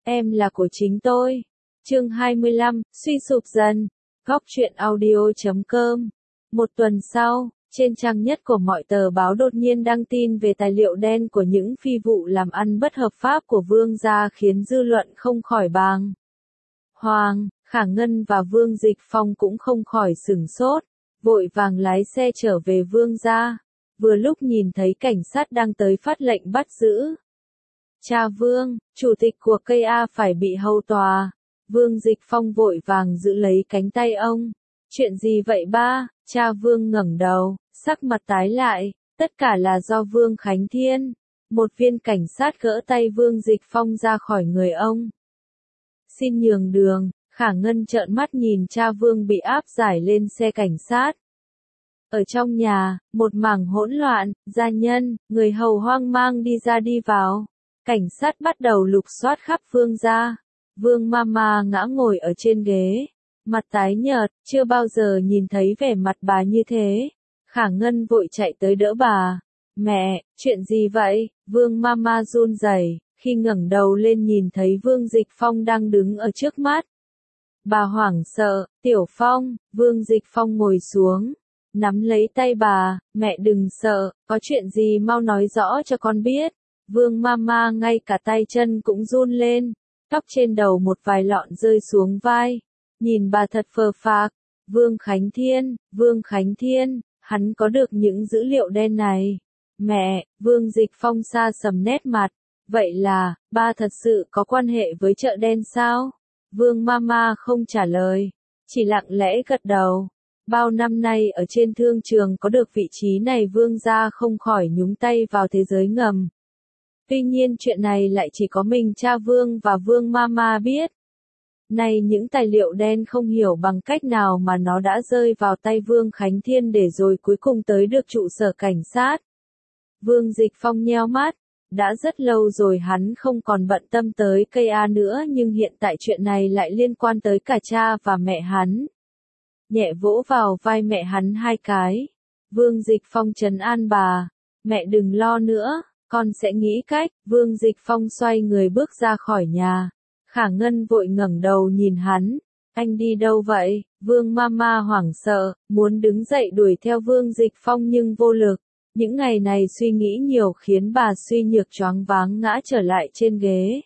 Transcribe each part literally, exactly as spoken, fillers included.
em là của chính tôi. Chương hai mươi lăm, suy sụp dần. Góc truyện audio chấm com. Một tuần sau, trên trang nhất của mọi tờ báo đột nhiên đăng tin về tài liệu đen của những phi vụ làm ăn bất hợp pháp của Vương gia khiến dư luận không khỏi bàng hoàng. Khả Ngân và Vương Dịch Phong cũng không khỏi sửng sốt, vội vàng lái xe trở về Vương gia. Vừa lúc nhìn thấy cảnh sát đang tới phát lệnh bắt giữ. Cha Vương, chủ tịch của ca a phải bị hầu tòa. Vương Dịch Phong vội vàng giữ lấy cánh tay ông. Chuyện gì vậy ba? Cha Vương ngẩng đầu, sắc mặt tái lại, tất cả là do Vương Khánh Thiên. Một viên cảnh sát gỡ tay Vương Dịch Phong ra khỏi người ông. Xin nhường đường. Khả Ngân trợn mắt nhìn cha Vương bị áp giải lên xe cảnh sát. Ở trong nhà, một mảng hỗn loạn, gia nhân, người hầu hoang mang đi ra đi vào. Cảnh sát bắt đầu lục soát khắp Vương gia. Vương Mama ngã ngồi ở trên ghế, mặt tái nhợt, chưa bao giờ nhìn thấy vẻ mặt bà như thế. Khả Ngân vội chạy tới đỡ bà. Mẹ, chuyện gì vậy? Vương Mama run rẩy khi ngẩng đầu lên nhìn thấy Vương Dịch Phong đang đứng ở trước mắt. Bà hoảng sợ. Tiểu Phong. Vương Dịch Phong ngồi xuống, nắm lấy tay bà. Mẹ đừng sợ, có chuyện gì mau nói rõ cho con biết. Vương Mama ngay cả tay chân cũng run lên, tóc trên đầu một vài lọn rơi xuống vai, nhìn bà thật phờ phạc. Vương Khánh Thiên, Vương Khánh Thiên, hắn có được những dữ liệu đen này. Mẹ, Vương Dịch Phong xa sầm nét mặt. Vậy là, ba thật sự có quan hệ với chợ đen sao? Vương Mama không trả lời, chỉ lặng lẽ gật đầu. Bao năm nay ở trên thương trường có được vị trí này Vương gia không khỏi nhúng tay vào thế giới ngầm. Tuy nhiên chuyện này lại chỉ có mình cha Vương và Vương Mama biết. Này những tài liệu đen không hiểu bằng cách nào mà nó đã rơi vào tay Vương Khánh Thiên để rồi cuối cùng tới được trụ sở cảnh sát. Vương Dịch Phong nheo mắt. Đã rất lâu rồi hắn không còn bận tâm tới ca a nữa nhưng hiện tại chuyện này lại liên quan tới cả cha và mẹ hắn. Nhẹ vỗ vào vai mẹ hắn hai cái. Vương Dịch Phong trấn an bà. Mẹ đừng lo nữa, con sẽ nghĩ cách. Vương Dịch Phong xoay người bước ra khỏi nhà. Khả Ngân vội ngẩng đầu nhìn hắn. Anh đi đâu vậy? Vương Mama hoảng sợ, muốn đứng dậy đuổi theo Vương Dịch Phong nhưng vô lực. Những ngày này suy nghĩ nhiều khiến bà suy nhược choáng váng ngã trở lại trên ghế.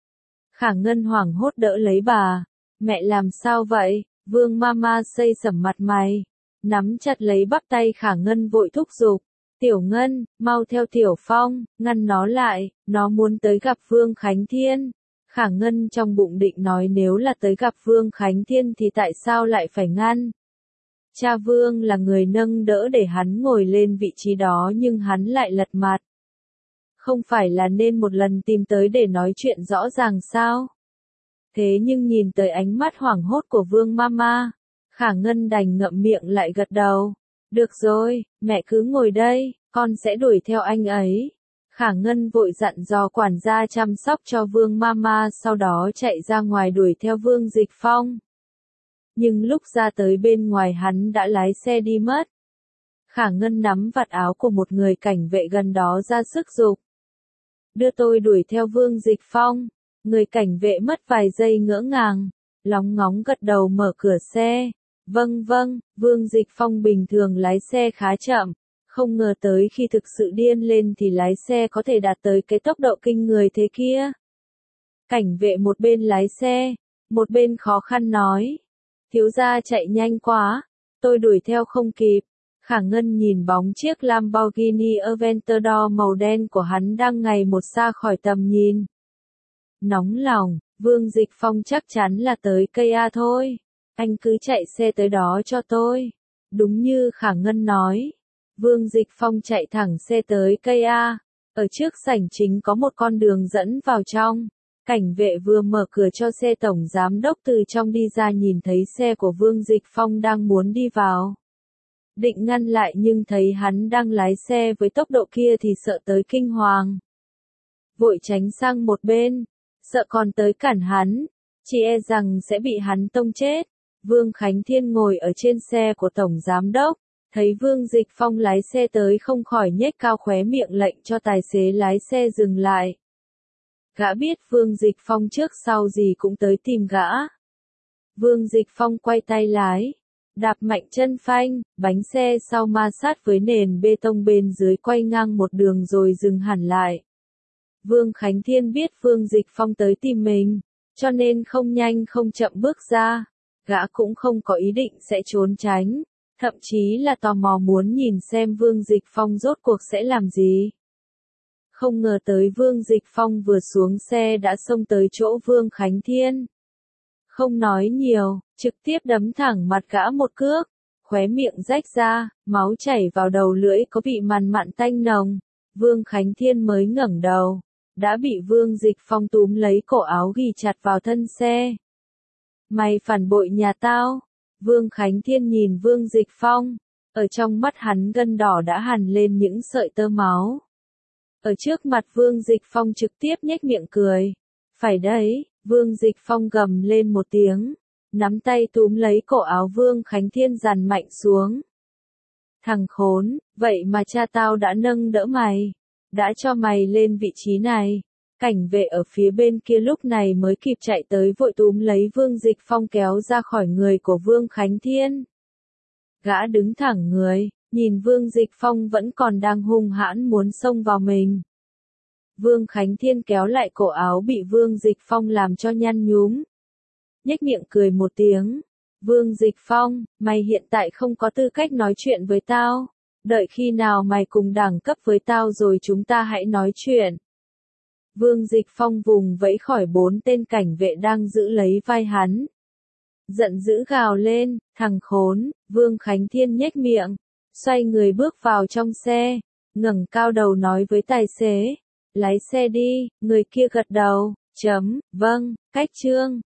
Khả Ngân hoảng hốt đỡ lấy bà. Mẹ làm sao vậy? Vương Mama xây sẩm mặt mày, nắm chặt lấy bắp tay Khả Ngân vội thúc giục. Tiểu Ngân, mau theo Tiểu Phong, ngăn nó lại, nó muốn tới gặp Vương Khánh Thiên. Khả Ngân trong bụng định nói nếu là tới gặp Vương Khánh Thiên thì tại sao lại phải ngăn? Cha Vương là người nâng đỡ để hắn ngồi lên vị trí đó nhưng hắn lại lật mặt. Không phải là nên một lần tìm tới để nói chuyện rõ ràng sao? Thế nhưng nhìn tới ánh mắt hoảng hốt của Vương Mama, Khả Ngân đành ngậm miệng lại gật đầu. Được rồi, mẹ cứ ngồi đây, con sẽ đuổi theo anh ấy. Khả Ngân vội dặn dò quản gia chăm sóc cho Vương Mama sau đó chạy ra ngoài đuổi theo Vương Dịch Phong. Nhưng lúc ra tới bên ngoài hắn đã lái xe đi mất. Khả Ngân nắm vạt áo của một người cảnh vệ gần đó ra sức giục. Đưa tôi đuổi theo Vương Dịch Phong. Người cảnh vệ mất vài giây ngỡ ngàng, lóng ngóng gật đầu mở cửa xe. Vâng vâng, Vương Dịch Phong bình thường lái xe khá chậm, không ngờ tới khi thực sự điên lên thì lái xe có thể đạt tới cái tốc độ kinh người thế kia. Cảnh vệ một bên lái xe, một bên khó khăn nói. Thiếu gia chạy nhanh quá, tôi đuổi theo không kịp. Khả Ngân nhìn bóng chiếc Lamborghini Aventador màu đen của hắn đang ngày một xa khỏi tầm nhìn. Nóng lòng, Vương Dịch Phong chắc chắn là tới ca a thôi. Anh cứ chạy xe tới đó cho tôi. Đúng như Khả Ngân nói. Vương Dịch Phong chạy thẳng xe tới ca a. Ở trước sảnh chính có một con đường dẫn vào trong. Cảnh vệ vừa mở cửa cho xe tổng giám đốc từ trong đi ra nhìn thấy xe của Vương Dịch Phong đang muốn đi vào. Định ngăn lại nhưng thấy hắn đang lái xe với tốc độ kia thì sợ tới kinh hoàng. Vội tránh sang một bên, sợ còn tới cản hắn, chỉ e rằng sẽ bị hắn tông chết. Vương Khánh Thiên ngồi ở trên xe của tổng giám đốc, thấy Vương Dịch Phong lái xe tới không khỏi nhếch cao khóe miệng lệnh cho tài xế lái xe dừng lại. Gã biết Vương Dịch Phong trước sau gì cũng tới tìm gã. Vương Dịch Phong quay tay lái, đạp mạnh chân phanh, bánh xe sau ma sát với nền bê tông bên dưới quay ngang một đường rồi dừng hẳn lại. Vương Khánh Thiên biết Vương Dịch Phong tới tìm mình, cho nên không nhanh không chậm bước ra. Gã cũng không có ý định sẽ trốn tránh, thậm chí là tò mò muốn nhìn xem Vương Dịch Phong rốt cuộc sẽ làm gì. Không ngờ tới Vương Dịch Phong vừa xuống xe đã xông tới chỗ Vương Khánh Thiên. Không nói nhiều, trực tiếp đấm thẳng mặt gã một cước, khóe miệng rách ra, máu chảy vào đầu lưỡi có vị mằn mặn tanh nồng. Vương Khánh Thiên mới ngẩng đầu, đã bị Vương Dịch Phong túm lấy cổ áo ghì chặt vào thân xe. Mày phản bội nhà tao. Vương Khánh Thiên nhìn Vương Dịch Phong, ở trong mắt hắn gân đỏ đã hằn lên những sợi tơ máu. Ở trước mặt Vương Dịch Phong trực tiếp nhếch miệng cười. Phải đấy, Vương Dịch Phong gầm lên một tiếng, nắm tay túm lấy cổ áo Vương Khánh Thiên dằn mạnh xuống. Thằng khốn, vậy mà cha tao đã nâng đỡ mày, đã cho mày lên vị trí này. Cảnh vệ ở phía bên kia lúc này mới kịp chạy tới vội túm lấy Vương Dịch Phong kéo ra khỏi người của Vương Khánh Thiên. Gã đứng thẳng người, nhìn Vương Dịch Phong vẫn còn đang hung hãn muốn xông vào mình. Vương Khánh Thiên kéo lại cổ áo bị Vương Dịch Phong làm cho nhăn nhúm. Nhếch miệng cười một tiếng. Vương Dịch Phong, mày hiện tại không có tư cách nói chuyện với tao. Đợi khi nào mày cùng đẳng cấp với tao rồi chúng ta hãy nói chuyện. Vương Dịch Phong vùng vẫy khỏi bốn tên cảnh vệ đang giữ lấy vai hắn. Giận dữ gào lên, thằng khốn. Vương Khánh Thiên nhếch miệng, xoay người bước vào trong xe, ngẩng cao đầu nói với tài xế, lái xe đi. Người kia gật đầu, chấm, vâng, cách chương.